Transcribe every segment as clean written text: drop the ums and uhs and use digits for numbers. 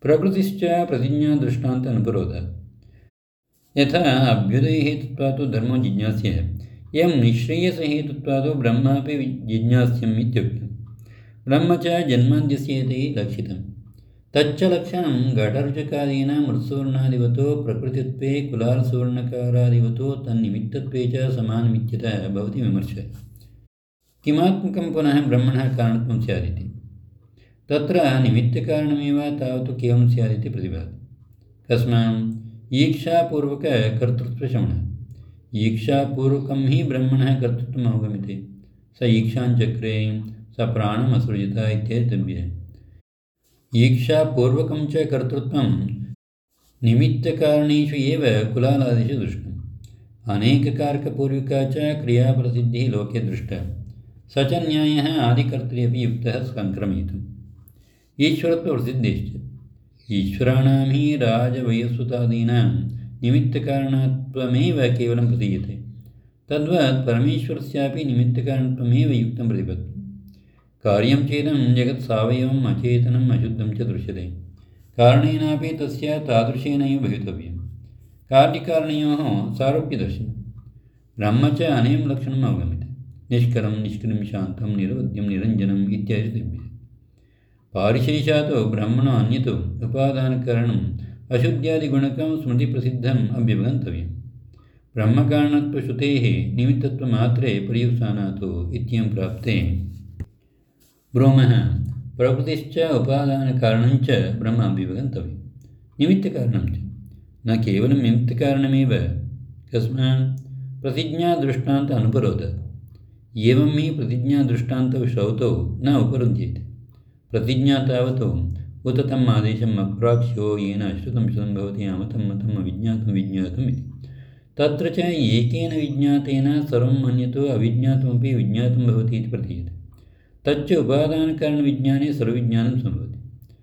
प्रकृतिश्च प्रतिज्ञादृष्टान्त अनुपरोधः। यथा अभ्युदयहेतुत्वात् धर्मो जिज्ञास्यः, एवं निःश्रेयसहेतुत्वात् ब्रह्मापि जिज्ञास्यम् इत्युक्तम्। ब्रह्म च जन्माद्यस्य इति लक्षितम्। तच्च लक्षणं घटरुचकादीनां मृत्सुवर्णादिवतो प्रकृतित्वे कुलालसुवर्णकारादिवतो तन्निमित्तत्वे च समानमित्यतः भवति विमर्शः। किमात्मकं पुनः ब्रह्मणः कारणत्वं स्यादिति। तत्र निमित्तकारणमेव तावत् केवलं स्यादिति प्रतिभाति। कस्मात् ईक्षापूर्वककर्तृत्वश्रवणः। ईक्षापूर्वकं हि ब्रह्मणः कर्तृत्वम् अवगम्यते। स ईक्षाञ्चक्रे स प्राणमसृजत इत्येतद्भिः। ईक्षापूर्वकं च कर्तृत्वं निमित्तकारणेषु एव कुलालादिषु दृष्टम्। अनेककारकपूर्विका च क्रियाप्रसिद्धिः लोके दृष्टा। स च न्यायः आदिकर्तृ अपि युक्तः सङ्क्रमयितुम्। ईश्वरत्वप्रसिद्धिश्च ईश्वराणां हि राजवयस्वतादीनां निमित्तकारणत्वमेव केवलं प्रतीयते। तद्वत् परमेश्वरस्यापि निमित्तकारणत्वमेव युक्तं प्रतिपत्ति। कार्यं चेदं जगत् सावयवम् अचेतनम् अशुद्धं च दृश्यते। कारणेनापि तस्य तादृशेनैव भवितव्यं। कार्यकारणयोः सारूप्यदर्शनं। ब्रह्म च अनेन लक्षणम् अवगम्यते। निष्कलं निष्क्रियं शान्तं निरवध्यं निरञ्जनम् इत्यादिभिः। पारिशेषात् ब्रह्मणो अन्यतो उपादानकारणम् अशुद्ध्यादिगुणकं स्मृतिप्रसिद्धम् अभ्युपगन्तव्यम्। ब्रह्मकारणत्वश्रुतेः निमित्तत्वमात्रे पर्युत्सानात् इत्येवं प्राप्ते ब्रूमः प्रकृतिश्च उपादानकारणञ्च ब्रह्म अभ्युपगन्तव्यं। निमित्तकारणं च न केवलं निमित्तकारणमेव। कस्मात् प्रतिज्ञादृष्टान्त अनुपरोधः। एवं हि प्रतिज्ञादृष्टान्तौ श्रौतौ न उपरुध्येते। प्रतिज्ञा तावत् उत तम् आदेशम् अप्राक्ष्यो येन अश्रुतं श्रुतं भवति अमतं मतम् अविज्ञातं विज्ञातम् इति। तत्र च एकेन विज्ञातेन सर्वम् अन्यतो अविज्ञातमपि विज्ञातं भवति इति प्रतीयते। तच्च उपादानकारणविज्ञाने सर्वविज्ञानं सम्भवति।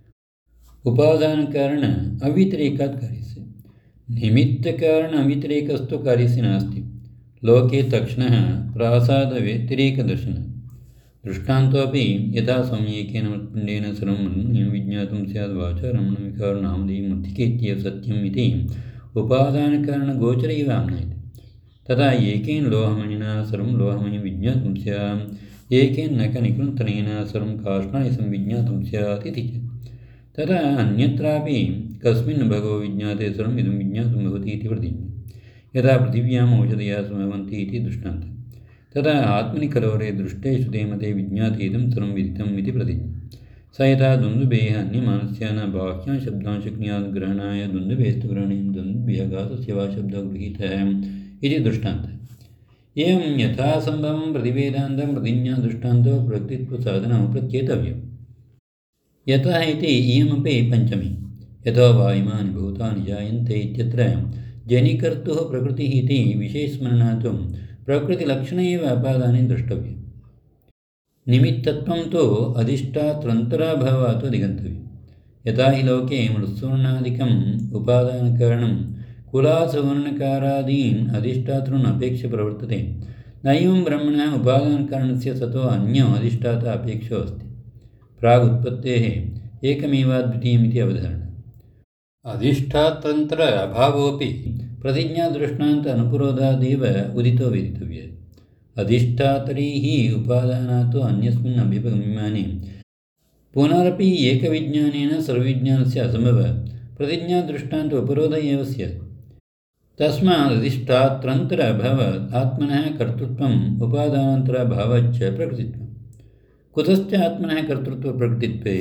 उपादानकारण अव्यतिरेकात् कार्यस्य। निमित्तकारण अव्यतिरेकस्तु कार्यस्य नास्ति। लोके तक्षणः प्रासादव्यतिरेकदर्शनः। दृष्टान्तोऽपि यथा सम्यकेन मत्पिण्डेन सर्वं विज्ञातुं स्यात् वाचा रमणविकारनामधेयमूर्तिके इत्येव सत्यम् इति उपादानकारणगोचर इव आम्नायते। तथा एकेन लोहमणिना सर्वं लोहमयं विज्ञातुं स्यात्, एकेन नखनिकृन्तनेन सर्वं काष्णायसं विज्ञातुं स्यात् इति च। तथा अन्यत्रापि कस्मिन् भगवो विज्ञाते सर्वम् इदं ज्ञातुं भवति इति प्रतिज्ञा। यथा पृथिव्याम् औषधयः भवन्ति इति दृष्टान्तः। तथा आत्मनि कलोरे दृष्टे श्रुते मते विज्ञाते इदं सर्वं विदितम् इति प्रतिज्ञा। स यथा दुन्दुभेः अन्यमानस्य न बाह्यान् शब्दान् शक्नुयात् ग्रहणाय दुन्दुभेस्तु ग्रहणेन दुन्दुभ्यः घातस्य वा शब्दः गृहीतः इति दृष्टान्तः। एवं यथासम्भवं प्रतिवेदान्तं प्रतिज्ञादृष्टान्तो प्रकृतित्वसाधनं प्रत्येतव्यम्। यतः इति इयमपि पञ्चमी। यतो वा इमानि भूतानि जायन्ते इत्यत्र जनिकर्तुः प्रकृतिः इति विशेषस्मरणात् प्रकृतिलक्षणे एव अपादाने द्रष्टव्यम्। निमित्तत्वं तु अधिष्ठातृन्तराभावात् अधिगन्तव्यम्। यथा हि लोके मृत्सुवर्णादिकम् उपादानकारणं कुलासुवर्णकारादीन् अधिष्ठातॄन् अपेक्ष्य प्रवर्तते, नैवं ब्रह्मणः उपादानकारणस्य सतो अन्यो अधिष्ठाता अपेक्षो अस्ति। प्रागुत्पत्तेः एकमेवाद्वितीयमिति अवधारणा। अधिष्ठातृन्तर अभावोऽपि प्रतिज्ञादृष्टान्त अनुपरोधादेव उदितो वेदितव्यः। अधिष्ठातरी हि उपादानात् अन्यस्मिन् अभ्युपगम्यमाने पुनरपि एकविज्ञानेन सर्वविज्ञानस्य असम्भवः प्रतिज्ञादृष्टान्त उपरोध एव स्यात्। तस्मात् अधिष्ठातृन्तर अभावात् आत्मनः कर्तृत्वम् उपादानान्तराभावाच्च प्रकृतित्वम्। कुतश्च आत्मनः कर्तृत्वप्रकृतित्वे?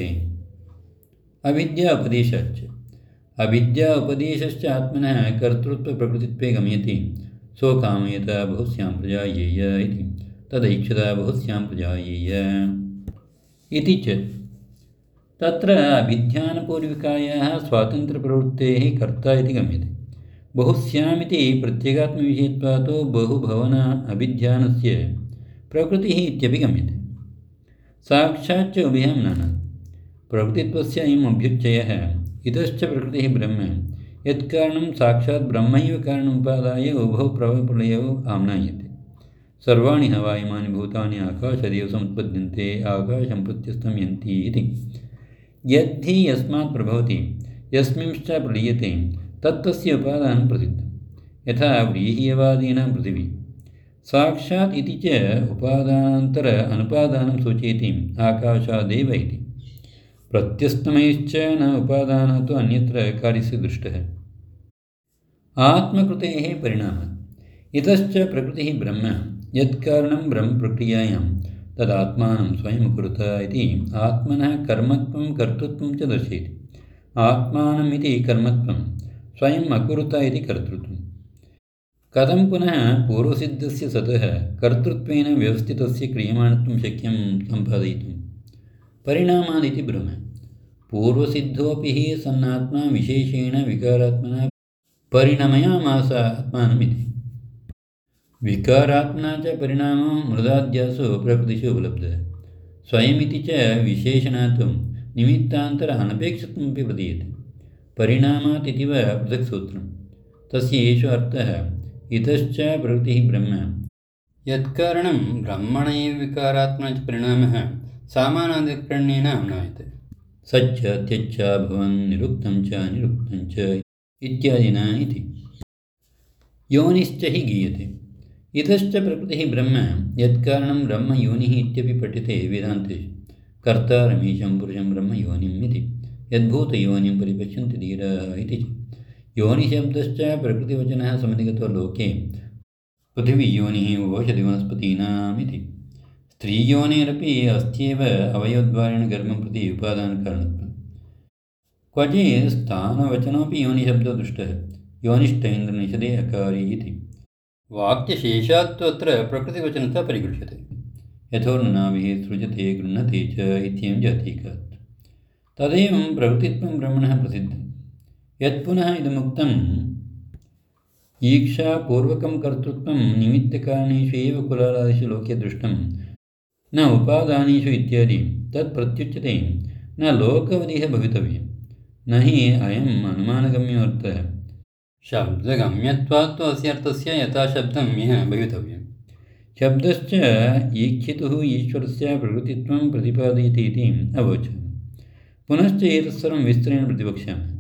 अविद्या उपदेशाच्च। अविद्या उपदेशश्च आत्मनः कर्तृत्वप्रकृतित्वे गम्यते। सो कामयत बहुस्यां प्रजायेय इति तदैक्षत बहुस्यां प्रजायेय इति च। तत्र अभिध्यानपूर्विकायाः स्वातन्त्र्यप्रवृत्तेः कर्ता इति गम्यते। बहुस्यामिति प्रत्यगात्मविषयत्वात् बहुभवन अभिध्यानस्य प्रकृतिः इत्यपि गम्यते। साक्षाच्च उभयं नानात्। प्रकृतित्वस्य अयम् अभ्युच्चयः। इतश्च प्रकृतिः ब्रह्म यत्कारणं साक्षात् ब्रह्मैव कारणमुपादाय उभौ प्रलयौ आम्नायते। सर्वाणि हवा इमानि भूतानि आकाशादेव समुत्पद्यन्ते आकाशं प्रत्यस्तं यन्ति इति। यद्धि यस्मात् प्रभवति यस्मिंश्च प्रलीयते तत्तस्य उपादानं प्रसिद्धं। यथा व्रीह्यवादीनां पृथिवी साक्षात् इति च उपादानान्तर अनुपादानं सूचयति आकाशादेव इति। प्रत्यस्तमैश्च न उपादानात् अन्यत्र कार्यस्य दृष्टः। आत्मकृतेः परिणामः इतश्च प्रकृतिः ब्रह्म यत्कारणं ब्रह्मप्रक्रियायां तदात्मानं स्वयं कुरुत इति आत्मनः कर्मत्वं कर्तृत्वं च दर्शयति। आत्मानम् इति कर्मत्वं स्वयम् अकुरुत इति कर्तृत्वं। कथं पुनः पूर्वसिद्धस्य सतः कर्तृत्वेन व्यवस्थितस्य क्रियमाणत्वं शक्यं सम्पादयितुं? परिणामादिति ब्रह्म पूर्वसिद्धोऽपि हि सन्नात्मा विशेषेण विकारात्मना परिणमयामास आत्मानमिति। विकारात्मना च परिणामो मृदाद्यासु प्रकृतिषु उपलब्धः। स्वयमिति च विशेषणात् निमित्तान्तर अनपेक्षितमपि प्रतीयते। परिणामात् इतिव पृथक् सूत्रं। तस्य एषो अर्थः इतश्च प्रकृतिः ब्रह्म यत्कारणं ब्रह्मण एव विकारात्मना च परिणामः सामानाधिकरण्येन अनुमीयते। सच्च त्यच्च भवन् निरुक्तं च अनिरुक्तं च इत्यादिना इति। योनिश्च हि गीयते। इतश्च प्रकृतिः ब्रह्म यत्कारणं ब्रह्म योनिः इत्यपि पठ्यते वेदान्तेषु। कर्ता रमेशं पुरुषं ब्रह्म योनिम् इति यद्भूतयोनिं परिपश्यन्ति धीराः इति च। योनिशब्दश्च प्रकृतिवचनः समधिगतो लोके पृथिवीयोनिः ओषधिवनस्पतीनाम् इति। स्त्रीयोनेरपि अस्त्येव अवयवद्वारेण गर्भं प्रति उपादानकारणत्वं। क्वचित् स्थानवचनोऽपि योनिशब्दो दृष्टः। योनिष्ठैन्द्रनिषदे अकारि इति। वाक्यशेषात्तु अत्र प्रकृतिवचनता परिगृह्यते। यथोर्ननाभिः सृजते गृह्णते च इत्येवं जातीकात्। तदेवं प्रकृतित्वं ब्रह्मणः प्रसिद्धं। यत्पुनः इदमुक्तम् ईक्षापूर्वकं कर्तृत्वं निमित्तकारणेषु एव कुलालादिषु लोके दृष्टं न उपादानेषु इत्यादि तत्प्रत्युच्यते न लोकवदिह भवितव्यं न हि अयम् अनुमानगम्योऽर्थः। शब्दगम्यत्वात् तु अस्य अर्थस्य यथा शब्दं यः भवितव्यं। शब्दश्च ईक्षितुः ईश्वरस्य प्रकृतित्वं प्रतिपादयति इति अवोचम्। पुनश्च एतत्सर्वं विस्तरेण प्रतिवक्ष्यामः।